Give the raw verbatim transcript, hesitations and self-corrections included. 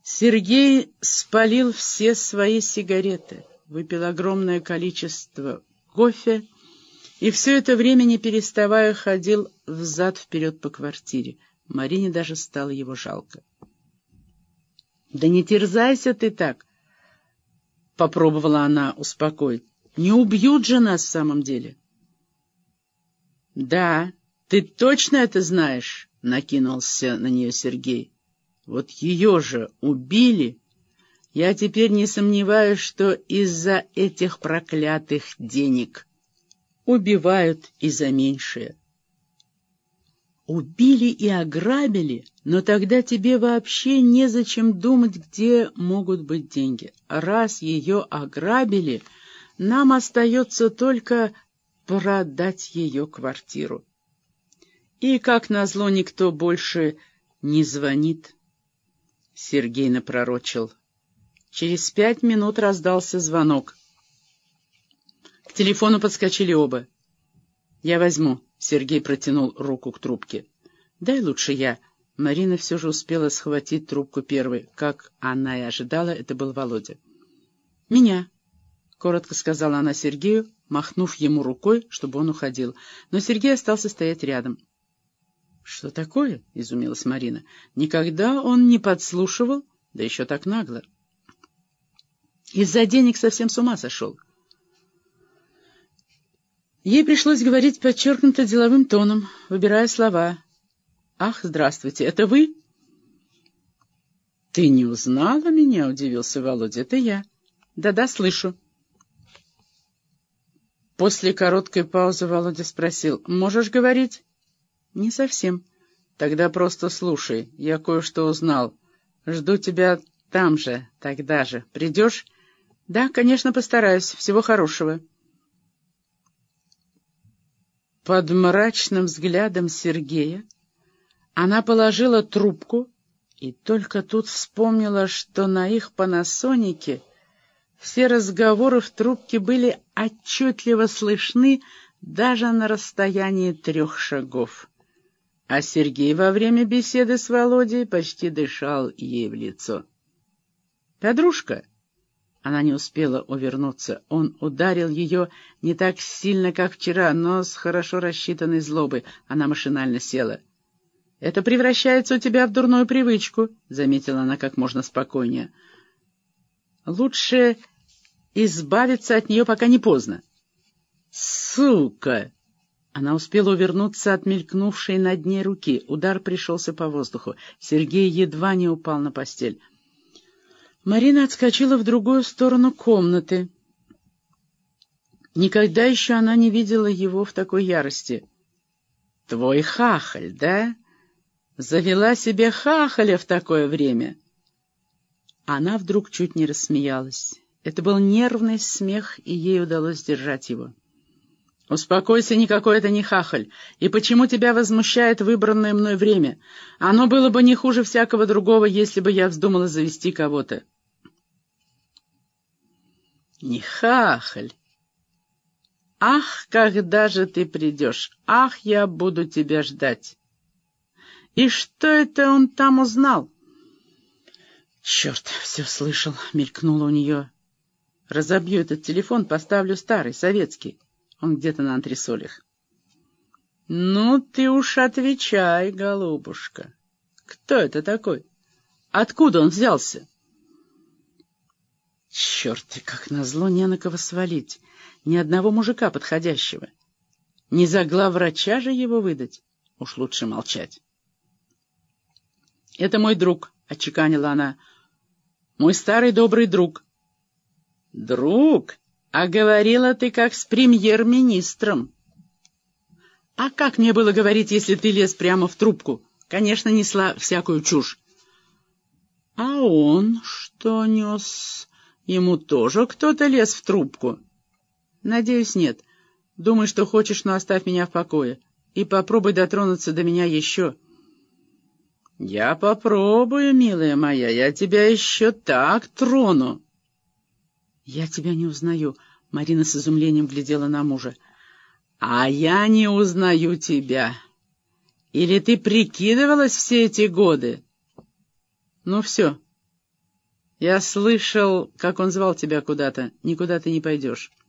Сергей спалил все свои сигареты, выпил огромное количество кофе и все это время, не переставая, ходил взад-вперед по квартире. Марине даже стало его жалко. «Да не терзайся ты так!» — попробовала она успокоить. «Не убьют же нас в самом деле!» «Да, ты точно это знаешь?» — накинулся на нее Сергей. «Вот ее же убили. Я теперь не сомневаюсь, что из-за этих проклятых денег убивают и за меньшее». «Убили и ограбили, но тогда тебе вообще незачем думать, где могут быть деньги. Раз ее ограбили, нам остается только продать ее квартиру. И, как назло, никто больше не звонит». Сергей напророчил. Через пять минут раздался звонок. К телефону подскочили оба. «Я возьму». Сергей протянул руку к трубке. «Дай лучше я». Марина все же успела схватить трубку первой. Как она и ожидала, это был Володя. «Меня», — коротко сказала она Сергею, махнув ему рукой, чтобы он уходил. Но Сергей остался стоять рядом. «Что такое?» — изумилась Марина. «Никогда он не подслушивал, да еще так нагло. Из-за денег совсем с ума сошел». Ей пришлось говорить подчеркнуто деловым тоном, выбирая слова. «Ах, здравствуйте, это вы?» «Ты не узнала меня?» — удивился Володя. «Это я». «Да-да, слышу». После короткой паузы Володя спросил. «Можешь говорить?» «Не совсем». «Тогда просто слушай. Я кое-что узнал. Жду тебя там же, тогда же. Придешь?» «Да, конечно, постараюсь. Всего хорошего». Под мрачным взглядом Сергея она положила трубку и только тут вспомнила, что на их панасонике все разговоры в трубке были отчетливо слышны даже на расстоянии трех шагов. А Сергей во время беседы с Володей почти дышал ей в лицо. «Подружка!» Она не успела увернуться. Он ударил ее не так сильно, как вчера, но с хорошо рассчитанной злобой. Она машинально села. «Это превращается у тебя в дурную привычку», — заметила она как можно спокойнее. «Лучше избавиться от нее, пока не поздно». «Сука!» Она успела увернуться от мелькнувшей над ней руки. Удар пришелся по воздуху. Сергей едва не упал на постель. Марина отскочила в другую сторону комнаты. Никогда еще она не видела его в такой ярости. «Твой хахаль, да? Завела себе хахаля в такое время?» Она вдруг чуть не рассмеялась. Это был нервный смех, и ей удалось сдержать его. «Успокойся, никакой это не хахаль. И почему тебя возмущает выбранное мной время? Оно было бы не хуже всякого другого, если бы я вздумала завести кого-то». «Не хахаль. Ах, когда же ты придешь? Ах, я буду тебя ждать. И что это он там узнал?» «Черт, все слышал», — мелькнуло у нее. «Разобью этот телефон, поставлю старый, советский. Он где-то на антресолях». «Ну, ты уж отвечай, голубушка. Кто это такой? Откуда он взялся?» «Черт, и как назло не на кого свалить. Ни одного мужика подходящего. Не за главврача же его выдать. Уж лучше молчать». «Это мой друг», — отчеканила она. «Мой старый добрый друг». «Друг? А говорила ты как с премьер-министром». «А как мне было говорить, если ты лез прямо в трубку? Конечно, несла всякую чушь». «А он что нес? Ему тоже кто-то лез в трубку?» «Надеюсь, нет. Думай, что хочешь, но оставь меня в покое. И попробуй дотронуться до меня еще». «Я попробую, милая моя, я тебя еще так трону». «Я тебя не узнаю», — Марина с изумлением глядела на мужа. «А я не узнаю тебя. Или ты прикидывалась все эти годы?» «Ну все, Я слышал, как он звал тебя куда-то. Никуда ты не пойдешь.